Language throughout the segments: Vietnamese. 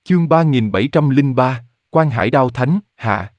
Chương 3703, Quan Hải Đao Thánh, hạ.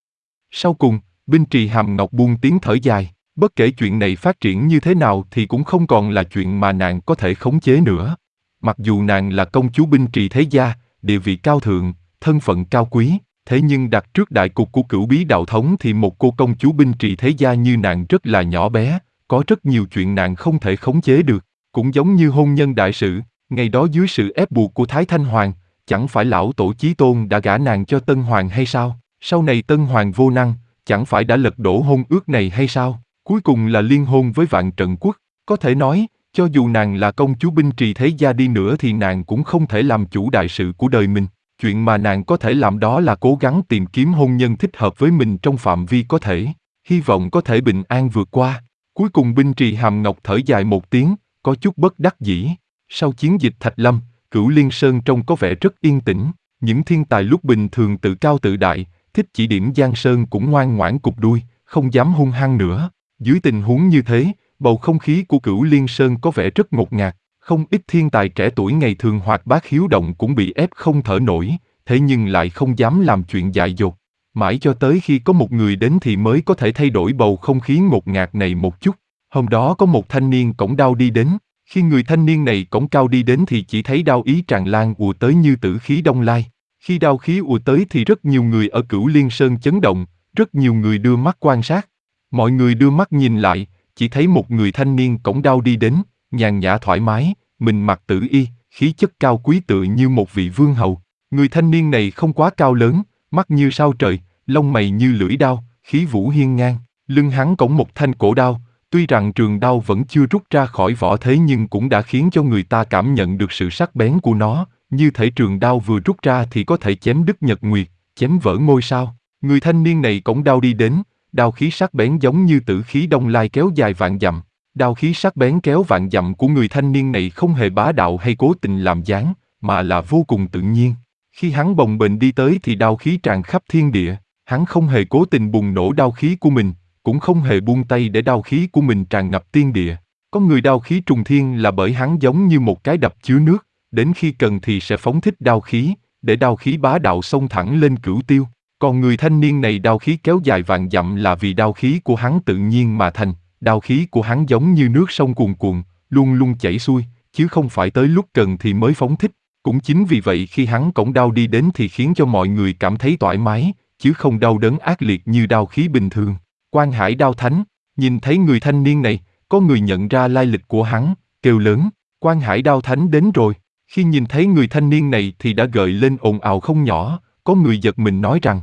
Sau cùng, Binh Trì Hàm Ngọc buông tiếng thở dài, bất kể chuyện này phát triển như thế nào thì cũng không còn là chuyện mà nàng có thể khống chế nữa. Mặc dù nàng là công chúa Binh Trì thế gia, địa vị cao thượng, thân phận cao quý, thế nhưng đặt trước đại cục của Cửu Bí Đạo Thống thì một cô công chúa Binh Trì thế gia như nàng rất là nhỏ bé, có rất nhiều chuyện nàng không thể khống chế được. Cũng giống như hôn nhân đại sự, ngày đó dưới sự ép buộc của Thái Thanh Hoàng, chẳng phải lão tổ Chí Tôn đã gả nàng cho Tân Hoàng hay sao? Sau này Tân Hoàng vô năng, chẳng phải đã lật đổ hôn ước này hay sao? Cuối cùng là liên hôn với Vạn Trận Quốc. Có thể nói, cho dù nàng là công chúa Binh Trì thế gia đi nữa thì nàng cũng không thể làm chủ đại sự của đời mình. Chuyện mà nàng có thể làm đó là cố gắng tìm kiếm hôn nhân thích hợp với mình trong phạm vi có thể, hy vọng có thể bình an vượt qua. Cuối cùng Binh Trì Hàm Ngọc thở dài một tiếng, có chút bất đắc dĩ. Sau chiến dịch Thạch Lâm, Cửu Liên Sơn trông có vẻ rất yên tĩnh. Những thiên tài lúc bình thường tự cao tự đại, thích chỉ điểm Giang Sơn cũng ngoan ngoãn cụp đuôi, không dám hung hăng nữa. Dưới tình huống như thế, bầu không khí của Cửu Liên Sơn có vẻ rất ngột ngạt. Không ít thiên tài trẻ tuổi ngày thường hoạt bát hiếu động cũng bị ép không thở nổi, thế nhưng lại không dám làm chuyện dại dột. Mãi cho tới khi có một người đến thì mới có thể thay đổi bầu không khí ngột ngạt này một chút. Hôm đó có một thanh niên cõng đao đi đến. Khi người thanh niên này cõng cao đi đến thì chỉ thấy đao ý tràn lan ùa tới như tử khí đông lai. Khi đao khí ùa tới thì rất nhiều người ở Cửu Liên Sơn chấn động, rất nhiều người đưa mắt quan sát. Mọi người đưa mắt nhìn lại, chỉ thấy một người thanh niên cõng đao đi đến, nhàn nhã thoải mái, mình mặc tử y, khí chất cao quý tựa như một vị vương hầu. Người thanh niên này không quá cao lớn, mắt như sao trời, lông mày như lưỡi đao, khí vũ hiên ngang, lưng hắn cõng một thanh cổ đao. Tuy rằng trường đao vẫn chưa rút ra khỏi vỏ thế nhưng cũng đã khiến cho người ta cảm nhận được sự sắc bén của nó, như thể trường đao vừa rút ra thì có thể chém đứt nhật nguyệt, chém vỡ ngôi sao. Người thanh niên này cõng đao đi đến, đao khí sắc bén giống như tử khí đông lai kéo dài vạn dặm. Đao khí sắc bén kéo vạn dặm của người thanh niên này không hề bá đạo hay cố tình làm dáng, mà là vô cùng tự nhiên. Khi hắn bồng bềnh đi tới thì đao khí tràn khắp thiên địa, hắn không hề cố tình bùng nổ đao khí của mình, cũng không hề buông tay để đao khí của mình tràn ngập thiên địa. Có người đao khí trùng thiên là bởi hắn giống như một cái đập chứa nước, đến khi cần thì sẽ phóng thích đao khí, để đao khí bá đạo xông thẳng lên cửu tiêu. Còn người thanh niên này đao khí kéo dài vạn dặm là vì đao khí của hắn tự nhiên mà thành, đao khí của hắn giống như nước sông cuồn cuộn, luôn luôn chảy xuôi, chứ không phải tới lúc cần thì mới phóng thích. Cũng chính vì vậy khi hắn cõng đao đi đến thì khiến cho mọi người cảm thấy thoải mái, chứ không đau đớn ác liệt như đao khí bình thường. Quan Hải Đao Thánh, nhìn thấy người thanh niên này, có người nhận ra lai lịch của hắn, kêu lớn, Quan Hải Đao Thánh đến rồi. Khi nhìn thấy người thanh niên này thì đã gợi lên ồn ào không nhỏ, có người giật mình nói rằng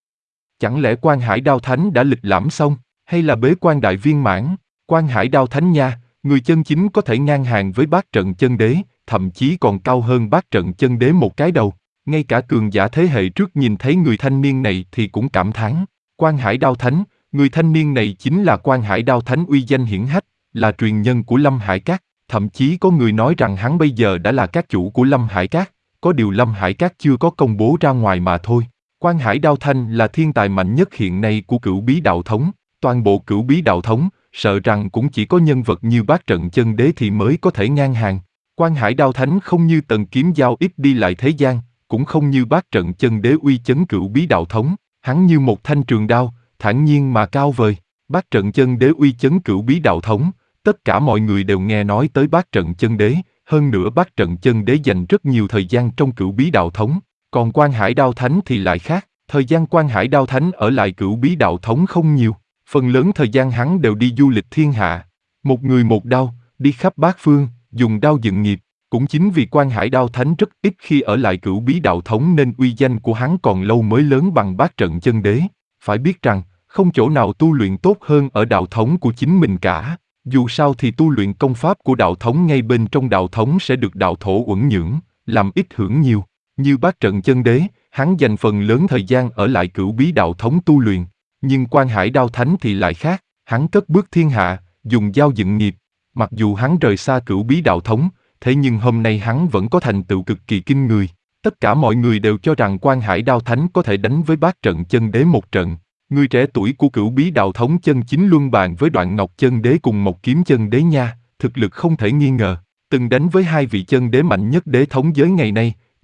chẳng lẽ Quan Hải Đao Thánh đã lịch lãm xong, hay là bế quan đại viên mãn? Quan Hải Đao Thánh nha, người chân chính có thể ngang hàng với Bát Trận Chân Đế, thậm chí còn cao hơn Bát Trận Chân Đế một cái đầu. Ngay cả cường giả thế hệ trước nhìn thấy người thanh niên này thì cũng cảm thán, Quan Hải Đao Thánh, người thanh niên này chính là Quan Hải Đao Thánh uy danh hiển hách, là truyền nhân của Lâm Hải Các, thậm chí có người nói rằng hắn bây giờ đã là các chủ của Lâm Hải Các, có điều Lâm Hải Các chưa có công bố ra ngoài mà thôi. Quan Hải Đao Thanh là thiên tài mạnh nhất hiện nay của Cửu Bí Đạo Thống, toàn bộ Cửu Bí Đạo Thống, sợ rằng cũng chỉ có nhân vật như Bát Trận Chân Đế thì mới có thể ngang hàng. Quan Hải Đao Thánh không như Tần Kiếm Giao ít đi lại thế gian, cũng không như Bát Trận Chân Đế uy chấn Cửu Bí Đạo Thống, hắn như một thanh trường đao, thản nhiên mà cao vời. Bát Trận Chân Đế uy chấn Cửu Bí Đạo Thống, tất cả mọi người đều nghe nói tới Bát Trận Chân Đế, hơn nữa Bát Trận Chân Đế dành rất nhiều thời gian trong Cửu Bí Đạo Thống. Còn Quan Hải Đao Thánh thì lại khác, thời gian Quan Hải Đao Thánh ở lại Cửu Bí Đạo Thống không nhiều, phần lớn thời gian hắn đều đi du lịch thiên hạ. Một người một đao, đi khắp bát phương, dùng đao dựng nghiệp. Cũng chính vì Quan Hải Đao Thánh rất ít khi ở lại Cửu Bí Đạo Thống nên uy danh của hắn còn lâu mới lớn bằng Bát Trận Chân Đế. Phải biết rằng, không chỗ nào tu luyện tốt hơn ở đạo thống của chính mình cả. Dù sao thì tu luyện công pháp của đạo thống ngay bên trong đạo thống sẽ được đạo thổ uẩn nhưỡng, làm ít hưởng nhiều. Như Bát Trận Chân Đế, hắn dành phần lớn thời gian ở lại Cửu Bí Đạo Thống tu luyện. Nhưng Quan Hải Đao Thánh thì lại khác, hắn cất bước thiên hạ, dùng dao dựng nghiệp. Mặc dù hắn rời xa Cửu Bí Đạo Thống, thế nhưng hôm nay hắn vẫn có thành tựu cực kỳ kinh người. Tất cả mọi người đều cho rằng Quan Hải Đao Thánh có thể đánh với Bát Trận Chân Đế một trận. Người trẻ tuổi của Cửu Bí Đạo Thống chân chính luân bàn với Đoạn Ngọc Chân Đế cùng Mộc Kiếm Chân Đế nha, thực lực không thể nghi ngờ. Từng đánh với hai vị chân đế mạnh nhất đế thống giới ngày nay,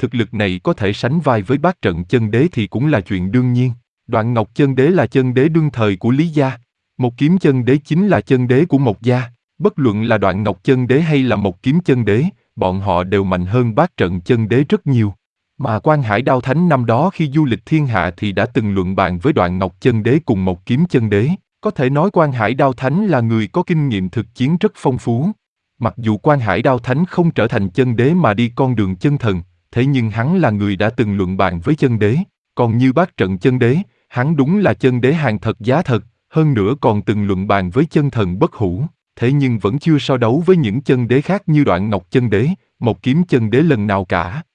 thực lực này có thể sánh vai với bát trận chân đế thì cũng là chuyện đương nhiên. Đoạn Ngọc chân đế là chân đế đương thời của Lý gia. Một kiếm chân đế chính là chân đế của Mộc gia. Bất luận là Đoạn Ngọc chân đế hay là một kiếm chân đế, bọn họ đều mạnh hơn bát trận chân đế rất nhiều. Mà Quan Hải Đao Thánh năm đó khi du lịch thiên hạ thì đã từng luận bàn với Đoạn Ngọc chân đế cùng một kiếm chân đế. Có thể nói Quan Hải Đao Thánh là người có kinh nghiệm thực chiến rất phong phú. Mặc dù Quan Hải Đao Thánh không trở thành chân đế mà đi con đường chân thần, thế nhưng hắn là người đã từng luận bàn với chân đế. Còn như bát trận chân đế, hắn đúng là chân đế hàng thật giá thật, hơn nữa còn từng luận bàn với chân thần bất hủ, thế nhưng vẫn chưa so đấu với những chân đế khác như Đoạn Ngọc chân đế, một kiếm chân đế lần nào cả.